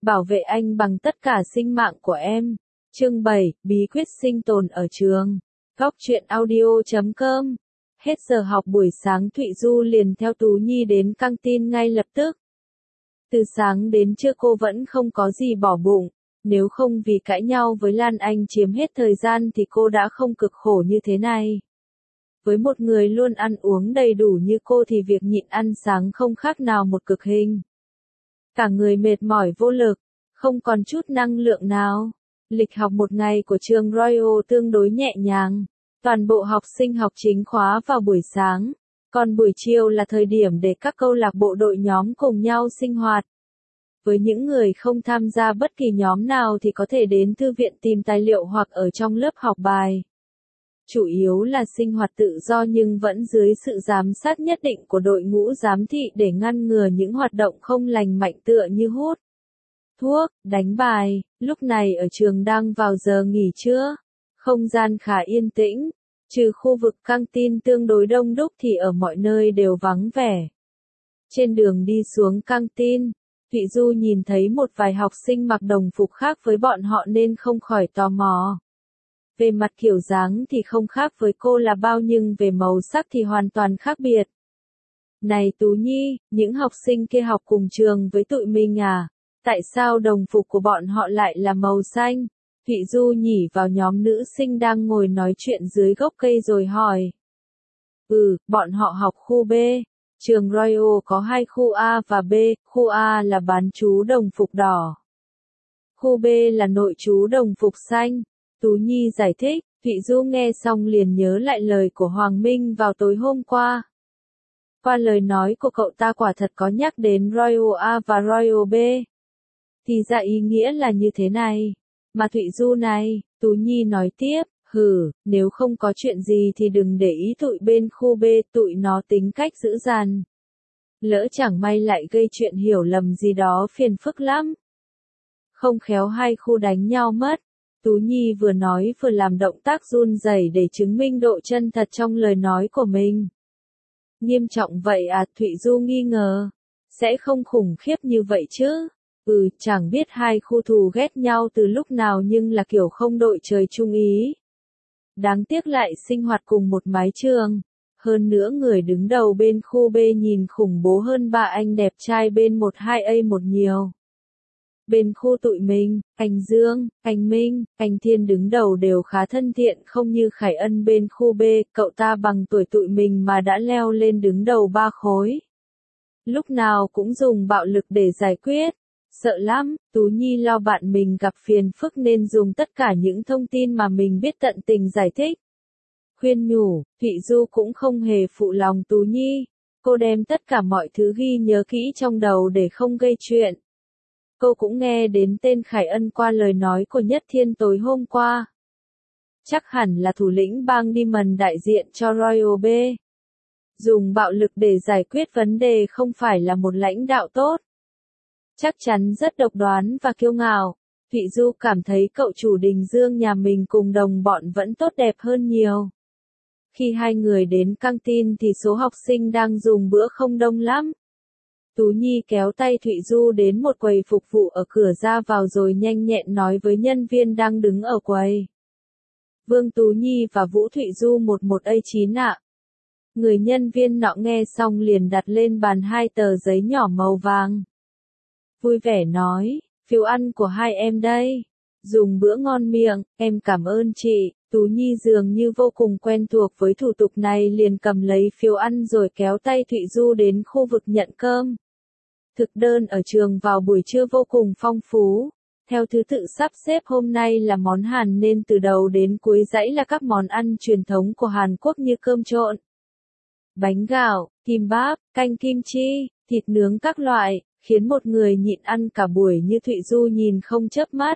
Bảo vệ anh bằng tất cả sinh mạng của em. Chương 7, bí quyết sinh tồn ở trường. Góc truyện audio.com. Hết giờ học buổi sáng Thụy Du liền theo Tú Nhi đến căng tin ngay lập tức. Từ sáng đến trưa cô vẫn không có gì bỏ bụng, nếu không vì cãi nhau với Lan Anh chiếm hết thời gian thì cô đã không cực khổ như thế này. Với một người luôn ăn uống đầy đủ như cô thì việc nhịn ăn sáng không khác nào một cực hình. Cả người mệt mỏi vô lực, không còn chút năng lượng nào. Lịch học một ngày của trường Royal tương đối nhẹ nhàng. Toàn bộ học sinh học chính khóa vào buổi sáng, còn buổi chiều là thời điểm để các câu lạc bộ đội nhóm cùng nhau sinh hoạt. Với những người không tham gia bất kỳ nhóm nào thì có thể đến thư viện tìm tài liệu hoặc ở trong lớp học bài. Chủ yếu là sinh hoạt tự do nhưng vẫn dưới sự giám sát nhất định của đội ngũ giám thị để ngăn ngừa những hoạt động không lành mạnh tựa như hút thuốc, đánh bài. Lúc này ở trường đang vào giờ nghỉ trưa, không gian khá yên tĩnh, trừ khu vực căng tin tương đối đông đúc thì ở mọi nơi đều vắng vẻ. Trên đường đi xuống căng tin, Thụy Du nhìn thấy một vài học sinh mặc đồng phục khác với bọn họ nên không khỏi tò mò. Về mặt kiểu dáng thì không khác với cô là bao nhưng về màu sắc thì hoàn toàn khác biệt. Này Tú Nhi, những học sinh kia học cùng trường với tụi mình à? Tại sao đồng phục của bọn họ lại là màu xanh? Thụy Du nhỉ vào nhóm nữ sinh đang ngồi nói chuyện dưới gốc cây rồi hỏi. Bọn họ học khu B. Trường Royal có 2 khu A và B, khu A là bán trú đồng phục đỏ. Khu B là nội trú đồng phục xanh. Tú Nhi giải thích, Thụy Du nghe xong liền nhớ lại lời của Hoàng Minh vào tối hôm qua. Qua lời nói của cậu ta quả thật có nhắc đến Royal A và Royal B. Thì ra ý nghĩa là như thế này. Mà Thụy Du này, Tú Nhi nói tiếp, nếu không có chuyện gì thì đừng để ý tụi bên khu B, tụi nó tính cách dữ dằn. Lỡ chẳng may lại gây chuyện hiểu lầm gì đó phiền phức lắm. Không khéo hai khu đánh nhau mất. Tú Nhi vừa nói vừa làm động tác run rẩy để chứng minh độ chân thật trong lời nói của mình. Nghiêm trọng vậy à? Thụy Du nghi ngờ. Sẽ không khủng khiếp như vậy chứ? Chẳng biết hai khu thù ghét nhau từ lúc nào nhưng là kiểu không đội trời chung ý. Đáng tiếc lại sinh hoạt cùng một mái trường. Hơn nữa người đứng đầu bên khu B nhìn khủng bố hơn ba anh đẹp trai bên 12A một nhiều. Bên khu tụi mình, anh Dương, anh Minh, anh Thiên đứng đầu đều khá thân thiện không như Khải Ân bên khu B, cậu ta bằng tuổi tụi mình mà đã leo lên đứng đầu 3 khối. Lúc nào cũng dùng bạo lực để giải quyết. Sợ lắm, Tú Nhi lo bạn mình gặp phiền phức nên dùng tất cả những thông tin mà mình biết tận tình giải thích. Khuyên nhủ, Thụy Du cũng không hề phụ lòng Tú Nhi. Cô đem tất cả mọi thứ ghi nhớ kỹ trong đầu để không gây chuyện. Cô cũng nghe đến tên Khải Ân qua lời nói của Nhất Thiên tối hôm qua. Chắc hẳn là thủ lĩnh bang Demon đại diện cho Royal B. Dùng bạo lực để giải quyết vấn đề không phải là một lãnh đạo tốt. Chắc chắn rất độc đoán và kiêu ngạo. Thụy Du cảm thấy cậu chủ Đình Dương nhà mình cùng đồng bọn vẫn tốt đẹp hơn nhiều. Khi hai người đến căng tin thì số học sinh đang dùng bữa không đông lắm. Tú Nhi kéo tay Thụy Du đến một quầy phục vụ ở cửa ra vào rồi nhanh nhẹn nói với nhân viên đang đứng ở quầy. Vương Tú Nhi và Vũ Thụy Du 11A9 ạ. Người nhân viên nọ nghe xong liền đặt lên bàn 2 tờ giấy nhỏ màu vàng. Vui vẻ nói, phiếu ăn của hai em đây. Dùng bữa ngon miệng, em cảm ơn chị. Tú Nhi dường như vô cùng quen thuộc với thủ tục này liền cầm lấy phiếu ăn rồi kéo tay Thụy Du đến khu vực nhận cơm. Thực đơn ở trường vào buổi trưa vô cùng phong phú. Theo thứ tự sắp xếp hôm nay là món Hàn nên từ đầu đến cuối dãy là các món ăn truyền thống của Hàn Quốc như cơm trộn, bánh gạo, kimbap, canh kim chi, thịt nướng các loại, khiến một người nhịn ăn cả buổi như Thụy Du nhìn không chớp mắt.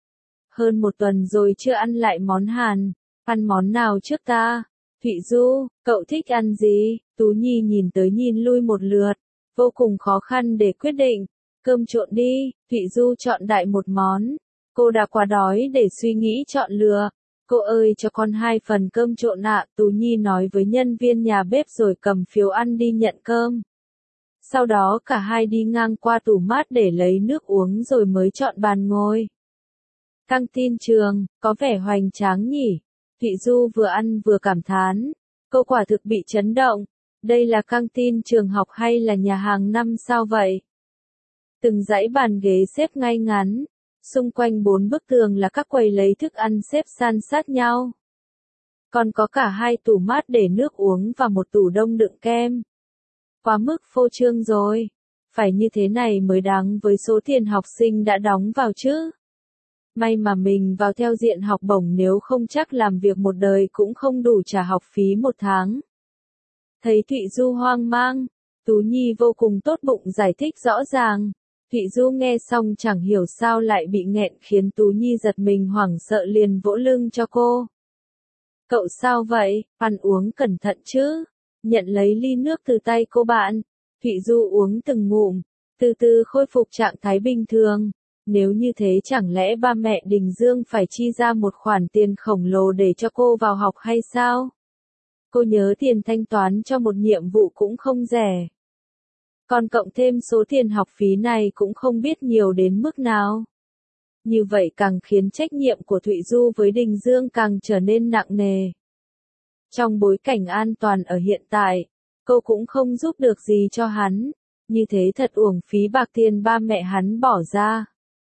Hơn một tuần rồi chưa ăn lại món Hàn, ăn món nào trước ta? Thụy Du, cậu thích ăn gì? Tú Nhi nhìn tới nhìn lui một lượt, vô cùng khó khăn để quyết định. Cơm trộn đi, Thụy Du chọn đại một món. Cô đã quá đói để suy nghĩ chọn lựa. Cô ơi cho con 2 phần cơm trộn ạ, Tú Nhi nói với nhân viên nhà bếp rồi cầm phiếu ăn đi nhận cơm. Sau đó cả hai đi ngang qua tủ mát để lấy nước uống rồi mới chọn bàn ngồi. Căng tin trường, có vẻ hoành tráng nhỉ? Thụy Du vừa ăn vừa cảm thán. Cô quả thực bị chấn động. Đây là căng tin trường học hay là nhà hàng năm sao vậy? Từng dãy bàn ghế xếp ngay ngắn. Xung quanh 4 bức tường là các quầy lấy thức ăn xếp san sát nhau. Còn có cả 2 tủ mát để nước uống và một tủ đông đựng kem. Quá mức phô trương rồi. Phải như thế này mới đáng với số tiền học sinh đã đóng vào chứ. May mà mình vào theo diện học bổng, nếu không chắc làm việc một đời cũng không đủ trả học phí một tháng. Thấy Thụy Du hoang mang, Tú Nhi vô cùng tốt bụng giải thích rõ ràng. Thụy Du nghe xong chẳng hiểu sao lại bị nghẹn, khiến Tú Nhi giật mình hoảng sợ liền vỗ lưng cho cô. Cậu sao vậy, ăn uống cẩn thận chứ. Nhận lấy ly nước từ tay cô bạn, Thụy Du uống từng ngụm, từ từ khôi phục trạng thái bình thường. Nếu như thế chẳng lẽ ba mẹ Đình Dương phải chi ra một khoản tiền khổng lồ để cho cô vào học hay sao? Cô nhớ tiền thanh toán cho một nhiệm vụ cũng không rẻ. Còn cộng thêm số tiền học phí này cũng không biết nhiều đến mức nào. Như vậy càng khiến trách nhiệm của Thụy Du với Đình Dương càng trở nên nặng nề. Trong bối cảnh an toàn ở hiện tại, cô cũng không giúp được gì cho hắn. Như thế thật uổng phí bạc tiền ba mẹ hắn bỏ ra.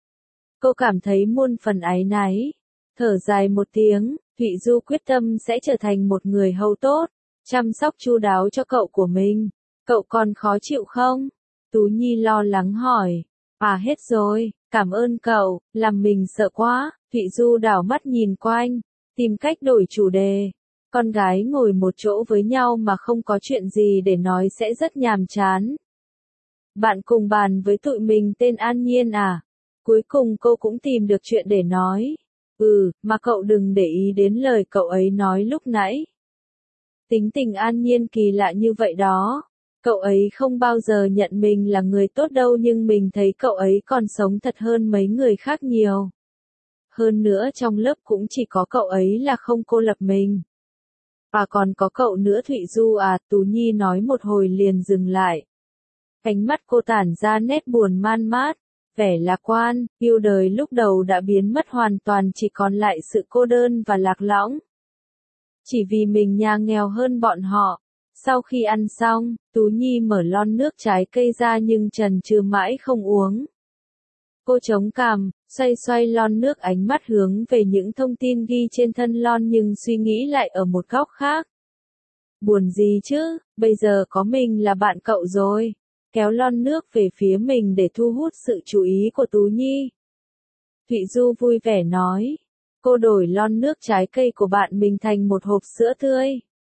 Cô cảm thấy muôn phần áy náy. Thở dài một tiếng, Thụy Du quyết tâm sẽ trở thành một người hầu tốt, chăm sóc chu đáo cho cậu của mình. Cậu còn khó chịu không? Tú Nhi lo lắng hỏi. À hết rồi, cảm ơn cậu, làm mình sợ quá. Thụy Du đảo mắt nhìn quanh, tìm cách đổi chủ đề. Con gái ngồi một chỗ với nhau mà không có chuyện gì để nói sẽ rất nhàm chán. Bạn cùng bàn với tụi mình tên An Nhiên à? Cuối cùng cô cũng tìm được chuyện để nói. Mà cậu đừng để ý đến lời cậu ấy nói lúc nãy. Tính tình An Nhiên kỳ lạ như vậy đó. Cậu ấy không bao giờ nhận mình là người tốt đâu, nhưng mình thấy cậu ấy còn sống thật hơn mấy người khác nhiều. Hơn nữa trong lớp cũng chỉ có cậu ấy là không cô lập mình. Và còn có cậu nữa Thụy Du à? Tú Nhi nói một hồi liền dừng lại. Ánh mắt cô tản ra nét buồn man mát, vẻ lạc quan, yêu đời lúc đầu đã biến mất hoàn toàn, chỉ còn lại sự cô đơn và lạc lõng. Chỉ vì mình nhà nghèo hơn bọn họ. Sau khi ăn xong, Tú Nhi mở lon nước trái cây ra nhưng chần chừ mãi không uống. Cô chống cằm, xoay xoay lon nước, ánh mắt hướng về những thông tin ghi trên thân lon nhưng suy nghĩ lại ở một góc khác. Buồn gì chứ, bây giờ có mình là bạn cậu rồi. Kéo lon nước về phía mình để thu hút sự chú ý của Tú Nhi. Thụy Du vui vẻ nói. Cô đổi lon nước trái cây của bạn mình thành một hộp sữa tươi.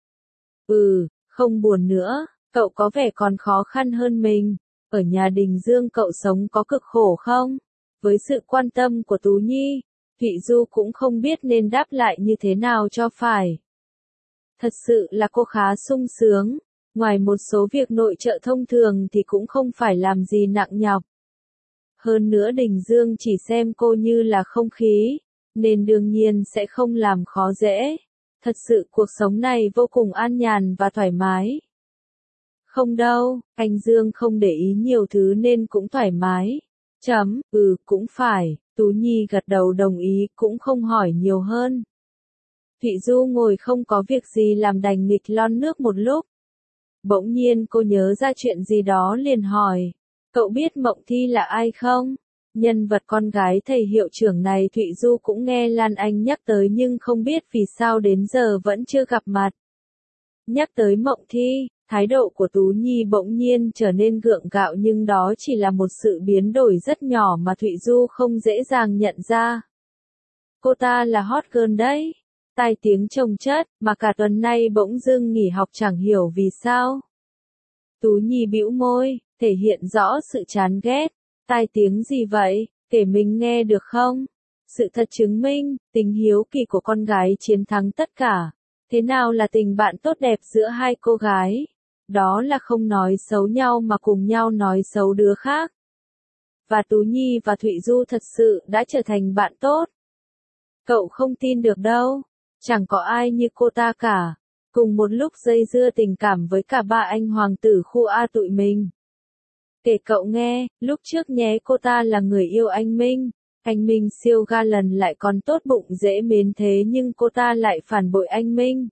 Không buồn nữa, cậu có vẻ còn khó khăn hơn mình. Ở nhà Đình Dương cậu sống có cực khổ không? Với sự quan tâm của Tú Nhi, Thụy Du cũng không biết nên đáp lại như thế nào cho phải. Thật sự là cô khá sung sướng. Ngoài một số việc nội trợ thông thường thì cũng không phải làm gì nặng nhọc. Hơn nữa Đình Dương chỉ xem cô như là không khí, nên đương nhiên sẽ không làm khó dễ. Thật sự cuộc sống này vô cùng an nhàn và thoải mái. Không đâu, anh Dương không để ý nhiều thứ nên cũng thoải mái. Cũng phải, Tú Nhi gật đầu đồng ý, cũng không hỏi nhiều hơn. Thụy Du ngồi không có việc gì làm đành nghịch lon nước một lúc. Bỗng nhiên cô nhớ ra chuyện gì đó liền hỏi. Cậu biết Mộng Thi là ai không? Nhân vật con gái thầy hiệu trưởng này Thụy Du cũng nghe Lan Anh nhắc tới nhưng không biết vì sao đến giờ vẫn chưa gặp mặt. Nhắc tới Mộng Thi, thái độ của Tú Nhi bỗng nhiên trở nên gượng gạo, nhưng đó chỉ là một sự biến đổi rất nhỏ mà Thụy Du không dễ dàng nhận ra. Cô ta là hot girl đấy. Tai tiếng chồng chất, mà cả tuần nay bỗng dưng nghỉ học chẳng hiểu vì sao. Tú Nhi bĩu môi, thể hiện rõ sự chán ghét. Tai tiếng gì vậy, kể mình nghe được không? Sự thật chứng minh, tình hiếu kỳ của con gái chiến thắng tất cả. Thế nào là tình bạn tốt đẹp giữa hai cô gái? Đó là không nói xấu nhau mà cùng nhau nói xấu đứa khác. Và Tú Nhi và Thụy Du thật sự đã trở thành bạn tốt. Cậu không tin được đâu. Chẳng có ai như cô ta cả. Cùng một lúc dây dưa tình cảm với cả ba anh hoàng tử khu A tụi mình. Kể cậu nghe, lúc trước nhé cô ta là người yêu anh Minh. Anh Minh siêu ga lần lại còn tốt bụng dễ mến thế nhưng cô ta lại phản bội anh Minh.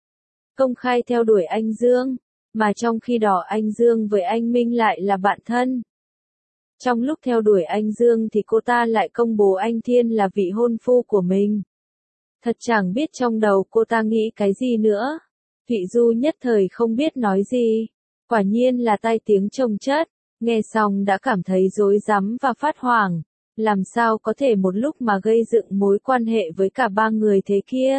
Công khai theo đuổi anh Dương, mà trong khi đó anh Dương với anh Minh lại là bạn thân. Trong lúc theo đuổi anh Dương thì cô ta lại công bố anh Thiên là vị hôn phu của mình. Thật chẳng biết trong đầu cô ta nghĩ cái gì nữa. Thụy Du nhất thời không biết nói gì. Quả nhiên là tai tiếng chồng chất. Nghe xong đã cảm thấy rối rắm và phát hoảng. Làm sao có thể một lúc mà gây dựng mối quan hệ với cả ba người thế kia.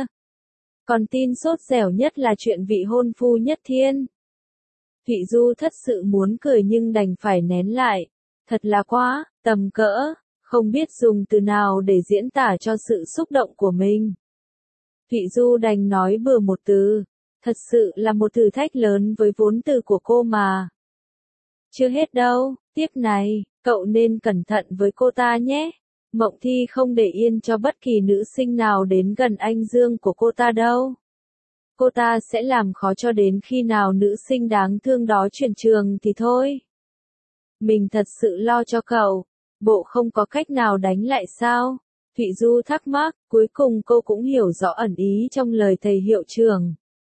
Còn tin sốt dẻo nhất là chuyện vị hôn phu Nhất Thiên. Thụy Du thật sự muốn cười nhưng đành phải nén lại. Thật là quá, tầm cỡ, không biết dùng từ nào để diễn tả cho sự xúc động của mình. Thụy Du đành nói bừa một từ. Thật sự là một thử thách lớn với vốn từ của cô mà. Chưa hết đâu, tiếp này, cậu nên cẩn thận với cô ta nhé. Mộng Thi không để yên cho bất kỳ nữ sinh nào đến gần anh Dương của cô ta đâu. Cô ta sẽ làm khó cho đến khi nào nữ sinh đáng thương đó chuyển trường thì thôi. Mình thật sự lo cho cậu. Bộ không có cách nào đánh lại sao? Thụy Du thắc mắc, cuối cùng cô cũng hiểu rõ ẩn ý trong lời thầy hiệu trưởng.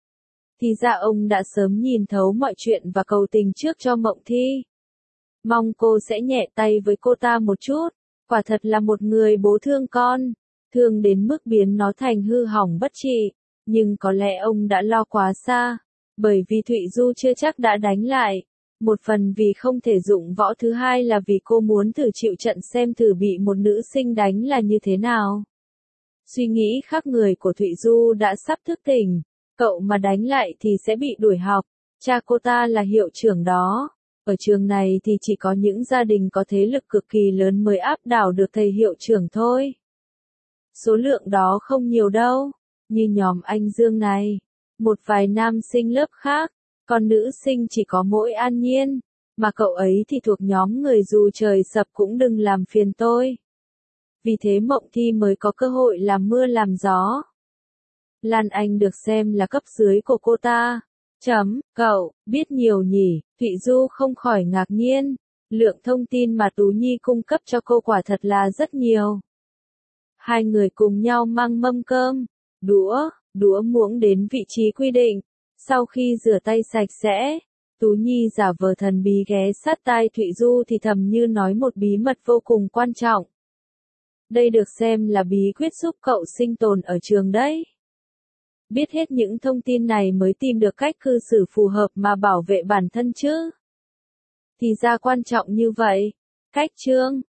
Thì ra ông đã sớm nhìn thấu mọi chuyện và cầu tình trước cho Mộng Thi. Mong cô sẽ nhẹ tay với cô ta một chút. Quả thật là một người bố thương con. Thương đến mức biến nó thành hư hỏng bất trị. Nhưng có lẽ ông đã lo quá xa. Bởi vì Thụy Du chưa chắc đã đánh lại. Một phần vì không thể dụng võ, thứ hai là vì cô muốn thử chịu trận xem thử bị một nữ sinh đánh là như thế nào. Suy nghĩ khác người của Thụy Du đã sắp thức tỉnh. Cậu mà đánh lại thì sẽ bị đuổi học. Cha cô ta là hiệu trưởng đó. Ở trường này thì chỉ có những gia đình có thế lực cực kỳ lớn mới áp đảo được thầy hiệu trưởng thôi. Số lượng đó không nhiều đâu. Như nhóm anh Dương này. Một vài nam sinh lớp khác. Còn nữ sinh chỉ có mỗi An Nhiên. Mà cậu ấy thì thuộc nhóm người dù trời sập cũng đừng làm phiền tôi. Vì thế Mộng Thi mới có cơ hội làm mưa làm gió. Lan Anh được xem là cấp dưới của cô ta. Cậu, biết nhiều nhỉ, Thụy Du không khỏi ngạc nhiên. Lượng thông tin mà Tú Nhi cung cấp cho cô quả thật là rất nhiều. Hai người cùng nhau mang mâm cơm, đũa muỗng đến vị trí quy định. Sau khi rửa tay sạch sẽ, Tú Nhi giả vờ thần bí ghé sát tai Thụy Du thì thầm như nói một bí mật vô cùng quan trọng. Đây được xem là bí quyết giúp cậu sinh tồn ở trường đấy. Biết hết những thông tin này mới tìm được cách cư xử phù hợp mà bảo vệ bản thân chứ. Thì ra quan trọng như vậy. Cách chương